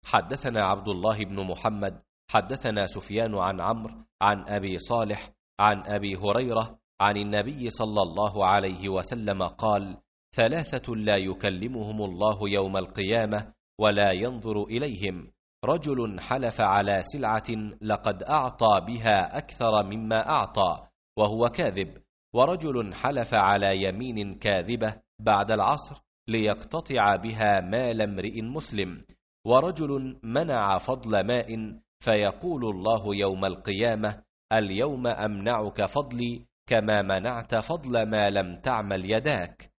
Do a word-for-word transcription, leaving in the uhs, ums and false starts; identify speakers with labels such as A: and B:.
A: حدثنا عبد الله بن محمد حدثنا سفيان عن عمرو عن أبي صالح عن أبي هريرة عن النبي صلى الله عليه وسلم قال: ثلاثة لا يكلمهم الله يوم القيامة ولا ينظر إليهم: رجل حلف على سلعة لقد أعطى بها أكثر مما أعطى وهو كاذب، ورجل حلف على يمين كاذبة بعد العصر ليقتطع بها مال امرئ مسلم، ورجل منع فضل ماء فيقول الله يوم القيامة: اليوم أمنعك فضلي كما منعت فضل ما لم تعمل يداك.